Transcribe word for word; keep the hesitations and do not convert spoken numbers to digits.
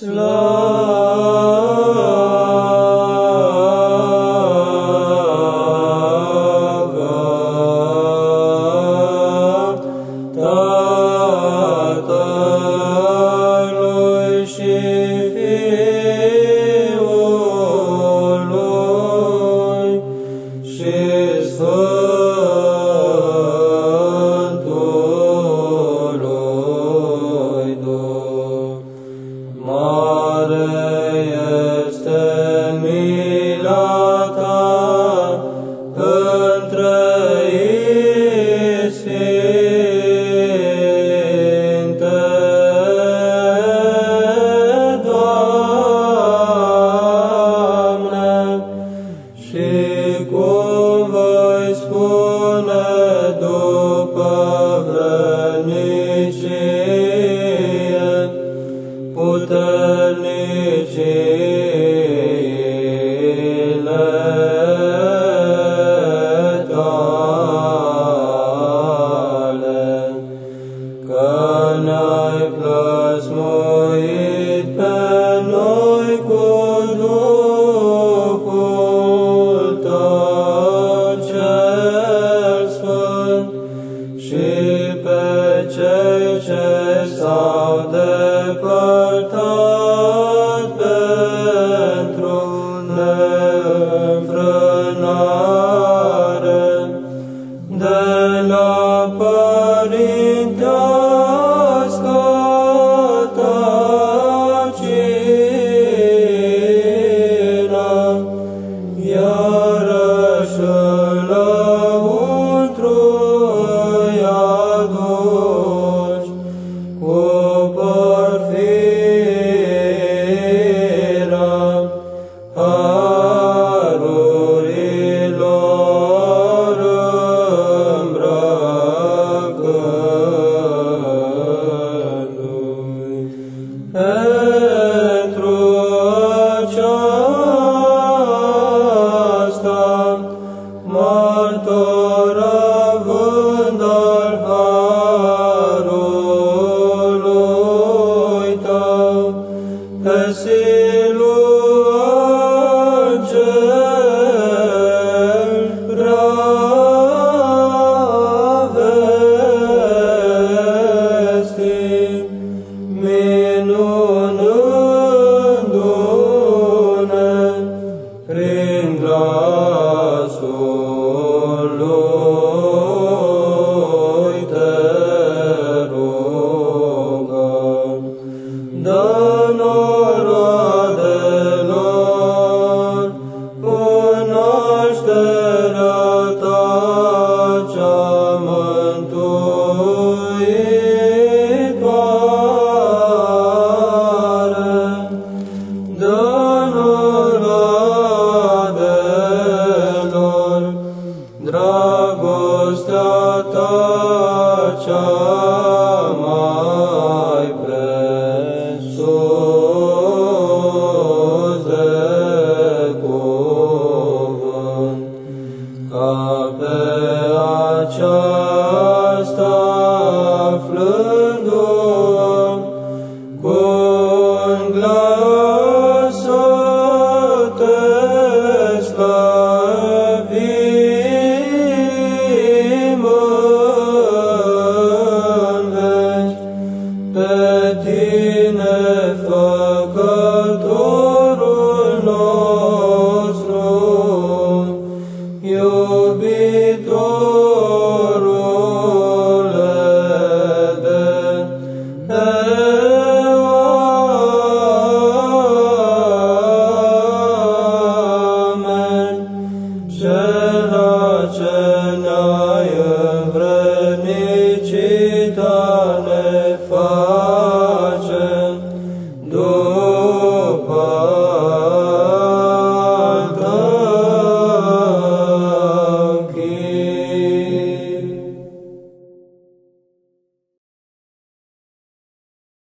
Tatălui și Fiului și Sfântului Duh. Mare este mila ta între isfinte, Doamne, și cum voi spune după vrednicie, puternicile tale, că ne-ai plăsmuit pe noi cu Duhul Tău cel Sfânt și pe cei ce s-au depărtat pentru neînfrânare de la părintească ta cină, iarăși înăuntru îi aduci cu porfirea harurilor îmbrăcându-i. Pentru aceasta, martor având al harului Tău, pe Siluan cel prea-vestit, minunându-ne prin glasul lui, te rugăm. Dă-ne roadelor cunoașterea ta cea mântuitoare. Dă-ne roadelor dragostea ta cea mai presus de cuvânt, ca pe aceasta aflându-o cu un glas să te slăvim în veci, pe tine făcând